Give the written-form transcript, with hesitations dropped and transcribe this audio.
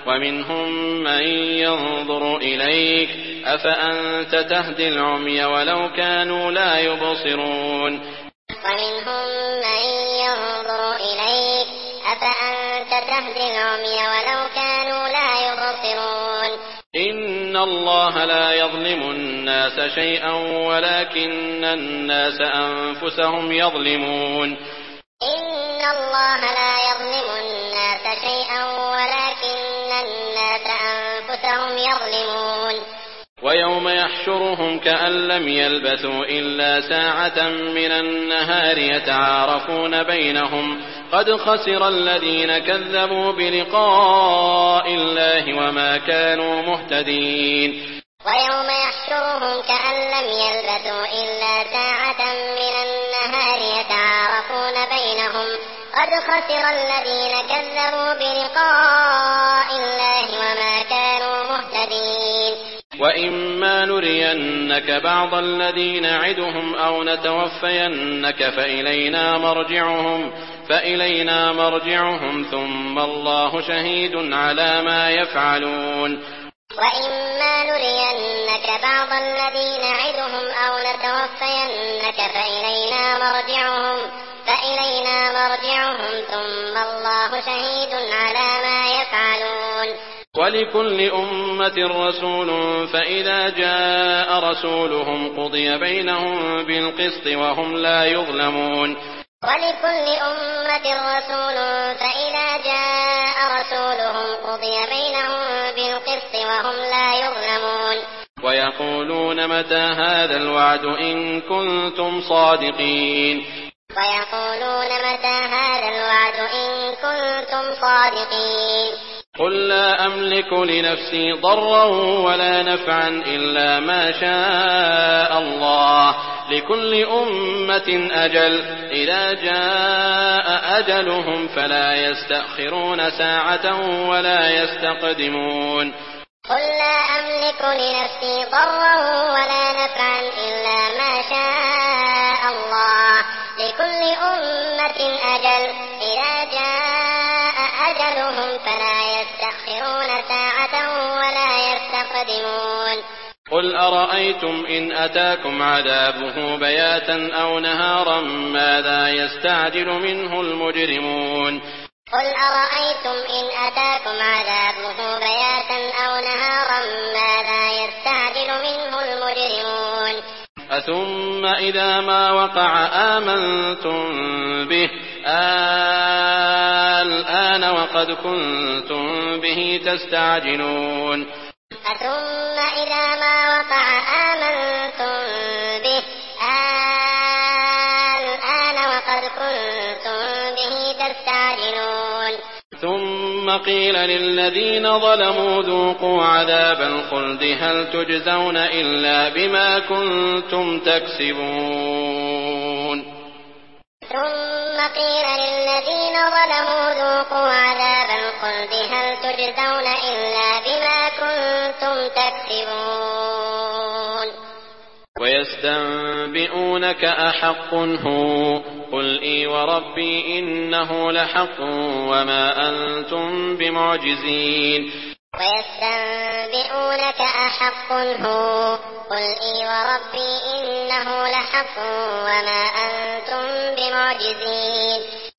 ومنهم من ينظر إليك أفأنت تهدي العمي ولو كانوا لا يبصرون ومنهم من ينظر إليك أفأنت تهدي العمي ولو كانوا لا يبصرون إن الله لا يظلم الناس شيئا ولكن الناس أنفسهم يظلمون إن الله لا يظلم الناس شيئا ولكن الناس أنفسهم يظلمون ويوم يحشرهم كأن لم يلبثوا إلا ساعة من النهار يتعارفون بينهم قد خسر الذين كذبوا بلقاء الله وما كانوا مهتدين ويوم يحشرهم كأن لم يلبثوا إلا ساعة من النهار يتعارفون بينهم قد خسر الذين كذبوا بلقاء الله وما كانوا مهتدين وإما نرينك بعض الذي نعدهم أو نتوفينك فإلينا مرجعهم ثم الله شهيد على ما يفعلون وإما نرينك بعض الذي نعدهم أو نتوفينك فإلينا مرجعهم ثم الله شهيد على ما يفعلون ولكل أمة رسول فإذا جاء رسولهم قضي بينهم بالقسط وهم لا يظلمون ولكل أمة رسول فإذا جاء رسولهم قضي بينهم بالقسط وهم لا يظلمون ويقولون متى هذا الوعد إن كنتم صادقين قل لا أملك لنفسي ضرا ولا نفعا إلا ما شاء الله لكل أمة أجل إذا جاء أجلهم فلا يستأخرون ساعة ولا يستقدمون قل لا أملك لنفسي ضرا ولا نفعا إلا ما شاء الله لكل أمة أجل إذا جاء أجلهم فلا يستأخرون ساعة ولا يستقدمون قل أرأيتم إن أتاكم عذابه بياتا أو نهارا ماذا يستعجل منه المجرمون قل أرأيتم إن أتاكم عذابه بياتا أو نهارا ماذا يستعجل منه المجرمون أثم إذا ما وقع آمنتم به الآن وقد كنتم به تستعجلون ثم إذا ما وقع آمنتم به الآن وقد كنتم به تستعجلون ثم قيل للذين ظلموا ذوقوا عذاب الخلد هل تجزون إلا بما كنتم تكسبون ثم قيل للذين ظلموا ذوقوا عذاب الخلد هل تجزون إلا بما كنتم تكسبون ويستنبئونك أحق هو قل إي وربي إنه لحق وما أنتم بمعجزين ويستنبئونك أحق هو قل إي وربي إنه لحق وما أنتم بمعجزين